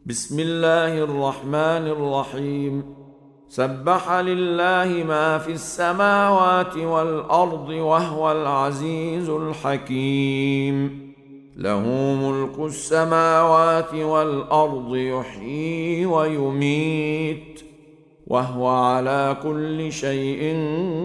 بسم الله الرحمن الرحيم. سبح لله ما في السماوات والأرض وهو العزيز الحكيم. له ملك السماوات والأرض، يحيي ويميت، وهو على كل شيء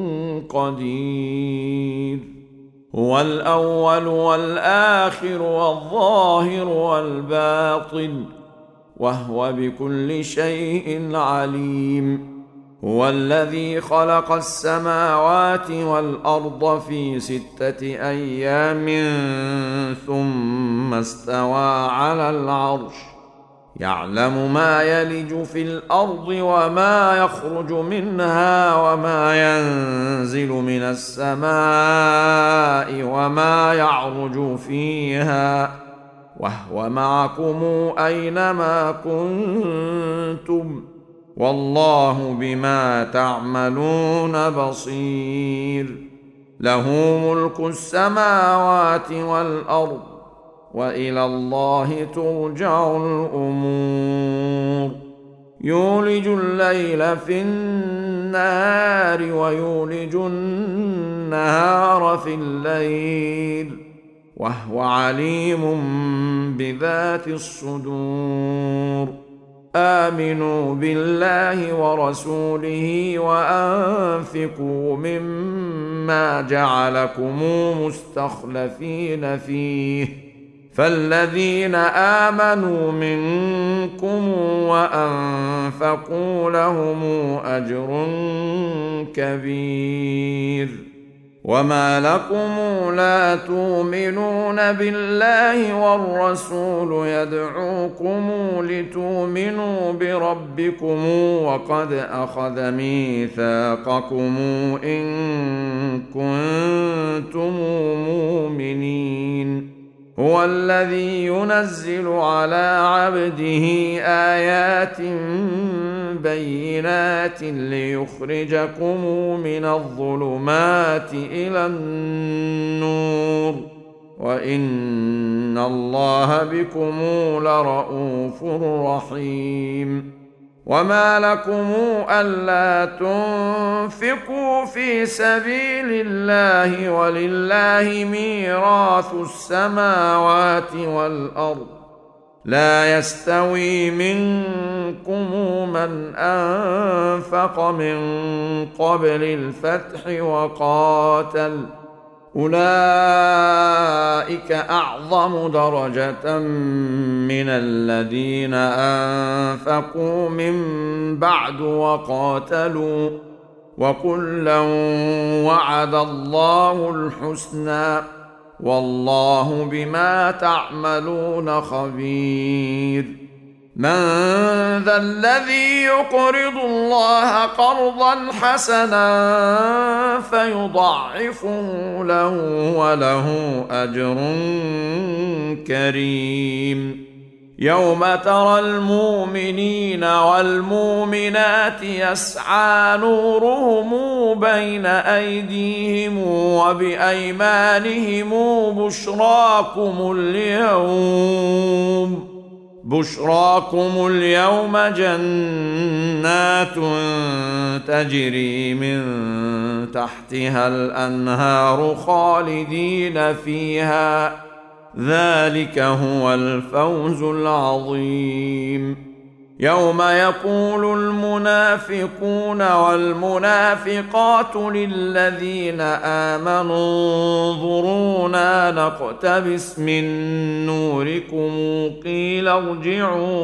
قدير. هو الأول والآخر والظاهر والباطن، وهو بكل شيء عليم. هو الذي خلق السماوات والأرض في 6 أيام ثم استوى على العرش، يعلم ما يلج في الأرض وما يخرج منها وما ينزل من السماء وما يعرج فيها، وهو معكم أينما كنتم، والله بما تعملون بصير. له ملك السماوات والأرض، وإلى الله ترجع الأمور. يولج الليل في النهار ويولج النهار في الليل، وهو عليم بذات الصدور. آمنوا بالله ورسوله وأنفقوا مما جعلكم مستخلفين فيه، فالذين آمنوا منكم وأنفقوا لهم أجر كبير. وما لكم لا تؤمنون بالله والرسول يدعوكم لتؤمنوا بربكم وقد أخذ ميثاقكم إن كنتم مؤمنين. هو الذي ينزل على عبده آيات بينات ليخرجكم من الظلمات إلى النور، وإن الله بكم لرءوف رحيم. وما لكم ألا تنفقوا في سبيل الله ولله ميراث السماوات والأرض، لا يستوي منكم من أنفق من قبل الفتح وقاتل، أولئك أعظم درجة من الذين أنفقوا من بعد وقاتلوا، وكلا وعد الله الحسنى، والله بما تعملون خبير. من ذا الذي يقرض الله قرضا حسنا فيضاعفه له وله أجر كريم. يوم ترى المؤمنين والمؤمنات يسعى نورهم بين أيديهم وبأيمانهم بشراكم اليوم جنات تجري من تحتها الأنهار خالدين فيها، ذلك هو الفوز العظيم. يوم يقول المنافقون والمنافقات للذين آمنوا انظرونا نقتبس من نوركم قيل ارجعوا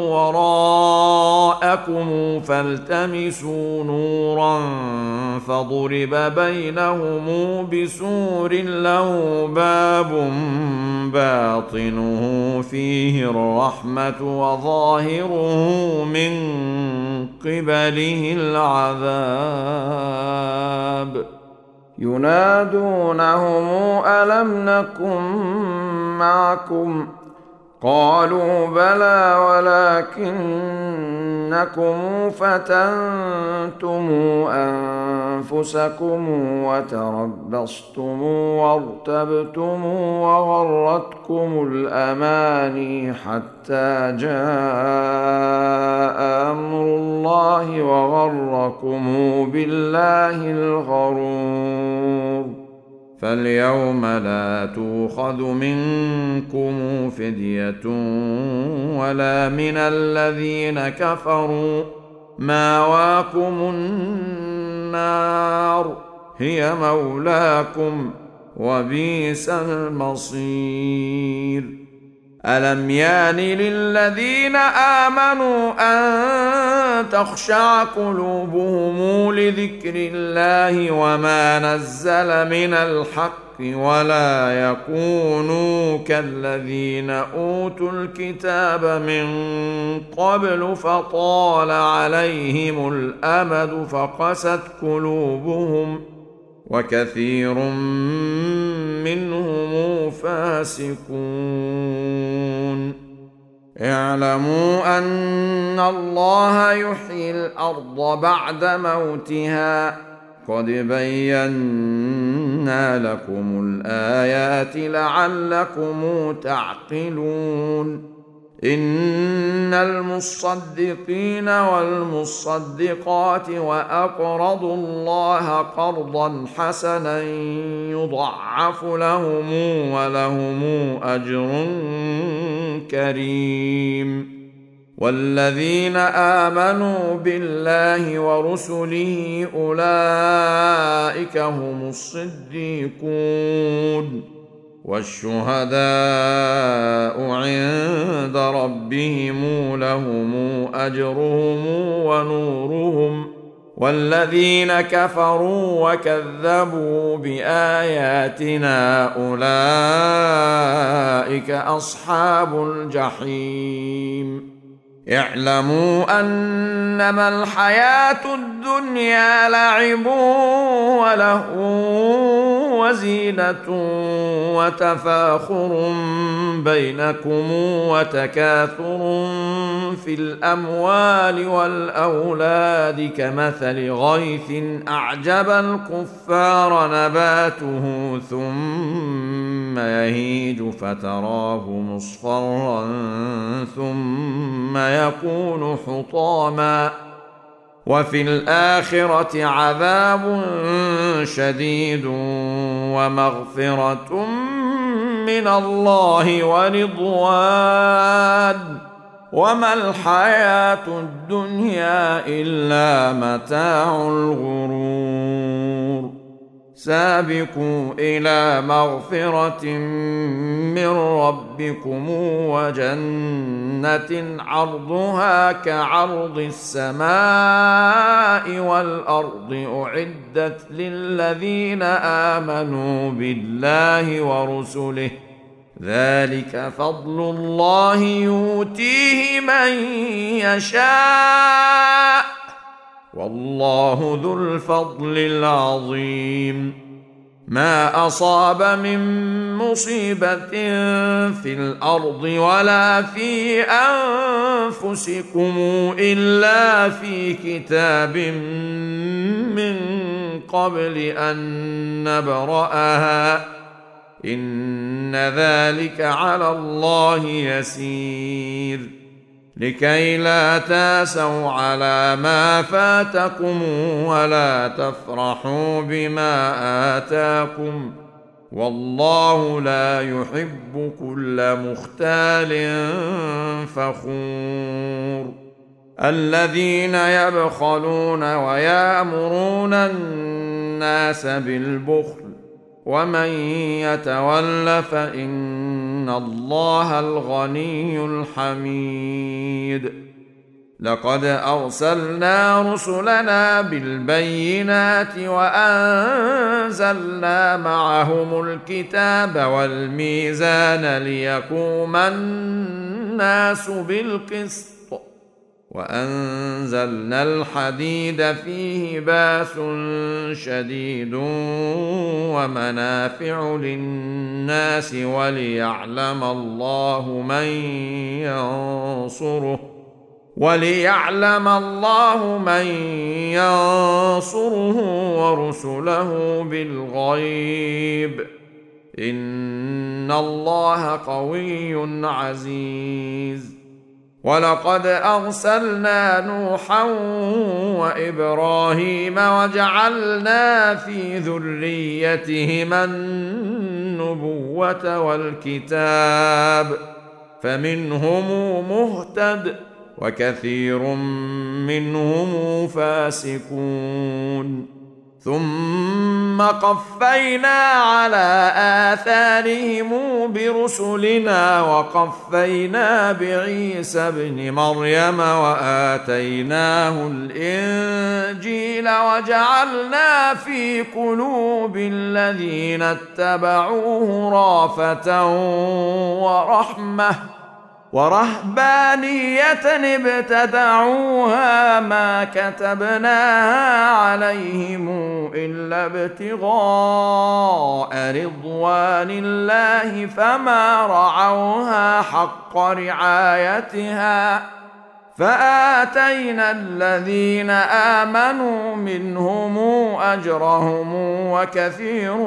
وراءكم فالتمسوا نورا فضرب بينهم بسور له باب باطنه فيه الرحمة وظاهره من قبله العذاب. ينادونهم ألم نكن معكم؟ قالوا بلى ولكنكم فتنتم أنفسكم وتربصتم وارتبتم وغرتكم الأماني حتى جاء بالله الغرور. فاليوم لا تؤخذ منكم فدية ولا من الذين كفروا، ماواكم النار هي مولاكم وبئس المصير. ألم يان للذين آمنوا أن تخشع قلوبهم لذكر الله وما نزل من الحق ولا يكونوا كالذين أوتوا الكتاب من قبل فطال عليهم الأمد فقست قلوبهم وكثير منهم فاسقون. اعلموا أن الله يحيي الأرض بعد موتها، قد بينا لكم الآيات لعلكم تعقلون. إن المصدقين والمصدقات وأقرضوا الله قرضا حسنا يضاعف لهم ولهم أجر كريم. والذين آمنوا بالله ورسله أولئك هم الصديقون والشهداء عند ربهم لهم أجرهم ونورهم. والذين كفروا وكذبوا بآياتنا أولئك أصحاب الجحيم. اعلموا أنما الحياة الدنيا لعب ولهو وزينة وتفاخر بينكم وتكاثر في الأموال والأولاد كمثل غيث أعجب الكفار نباته ثم يهيج فتراه مصفرا ثم يكون حطاما وفي الآخرة عذاب شديد ومغفرة من الله ورضوان وما الحياة الدنيا إلا متاع الغرور. سابقوا إلى مغفرة من ربكم وجنة عرضها كعرض السماء والأرض أعدت للذين آمنوا بالله ورسله، ذلك فضل الله يؤتيه من يشاء والله ذو الفضل العظيم. ما أصاب من مصيبة في الأرض ولا في أنفسكم إلا في كتاب من قبل أن نبرأها إن ذلك على الله يسير. لكي لا تاسوا على ما فاتكم ولا تفرحوا بما آتاكم والله لا يحب كل مختال فخور. الذين يبخلون ويأمرون الناس بالبخل ومن يتول فإن الله الغني الحميد. لقد أرسلنا رسلنا بالبينات وأنزلنا معهم الكتاب والميزان ليقوم الناس بالقسط وأنزلنا الحديد فيه بأس شديد ومنافع للناس وليعلم الله من ينصره ورسله بالغيب إن الله قوي عزيز. ولقد أرسلنا نوحا وإبراهيم وجعلنا في ذريتهما النبوة والكتاب فمنهم مهتد وكثير منهم فاسقون ثم قفينا على آثارهم برسلنا وقفينا بعيسى ابن مريم وآتيناه الإنجيل وجعلنا في قلوب الذين اتبعوه رأفة ورحمة ورهبانية ابتدعوها ما كتبناها عليهم إلا ابتغاء رضوان الله فما رعوها حق رعايتها فآتينا الذين آمنوا منهم أجرهم وكثير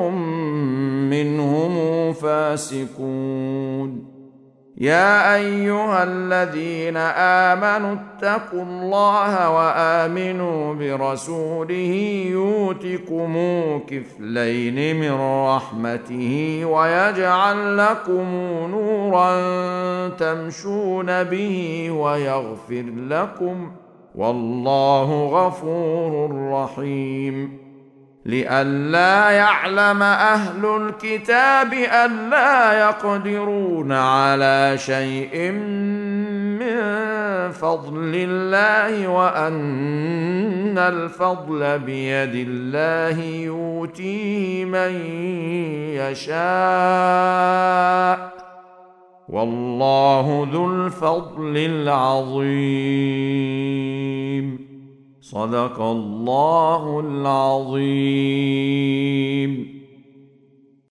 منهم فاسقون يا أيها الذين آمنوا اتقوا الله وآمنوا برسوله يؤتكم كفلين من رحمته ويجعل لكم نورا تمشون به ويغفر لكم والله غفور رحيم لئلا يعلم أهل الكتاب ألا يقدرون على شيء من فضل الله وأن الفضل بيد الله يؤتيه من يشاء والله ذو الفضل العظيم صدق الله العظيم.